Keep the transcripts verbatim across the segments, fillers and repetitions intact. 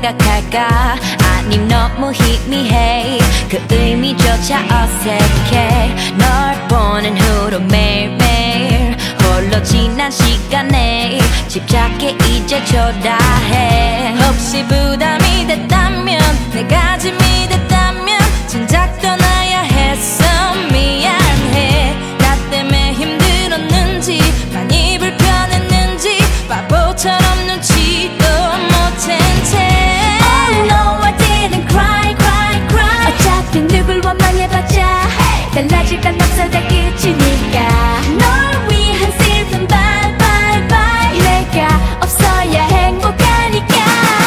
생각할까 아님 너무 희미해 그 의미조차 어색해 널 보는 후로 매일매일 홀로 지난 시간에 집착해 이제 초라해 혹시 부담이 됐다면 내가 짐이 됐다면 진작 떠나야 했어 미안해 나 때문에 힘들었는지 많이 불편했는지 바보처럼 눈치도 못한 채 Oh no I didn't cry cry cry 어차피 누굴 원망해봤자 달라질 건 없어 다 끝이니까 널 위한 슬픈 bye bye bye 내가 없어야 행복하니까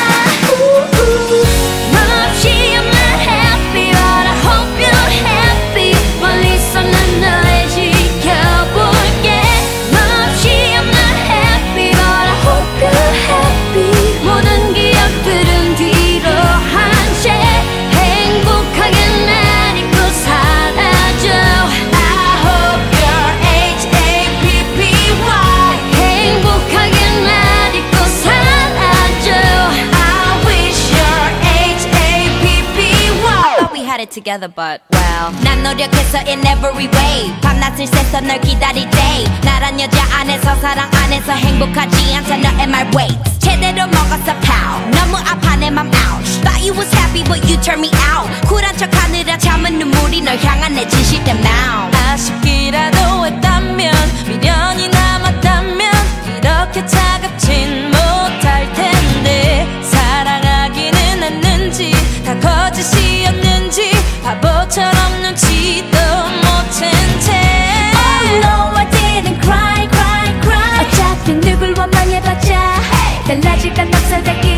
몹시 I'm not happy but I hope you're happy 멀리서 난 널 지켜볼게 몹시 I'm not happy but I hope you're happy 모든 기억들은 뒤로 한 채 행복하게 날 잊고 사라져 I hope you're H A P P Y 행복하게 날 잊고 사라져 I wish you're H A P P Y Thought we had it together but well 난 노력했어 in every way 밤낮을 새서 널 기다릴 때 나란 여자 안에서 사랑 안에서 행복하지 않다 너의 말 wait 제대로 먹었어 pow 너무 아파 내 맘 ouch Thought you was happy but you turned me out 쿨한 척하느라 참은 눈물이 널 향한 내 진실된 마음 아쉽기라도 했다면 미련이 남았다면 이렇게 차갑진 못할 텐데 사랑하기는 했는지 다 거짓이었는지 바보처럼 눈치도 못한 채 Oh no I didn't cry cry cry 어차피 누굴 원망해봤자 달라질 건 없어 다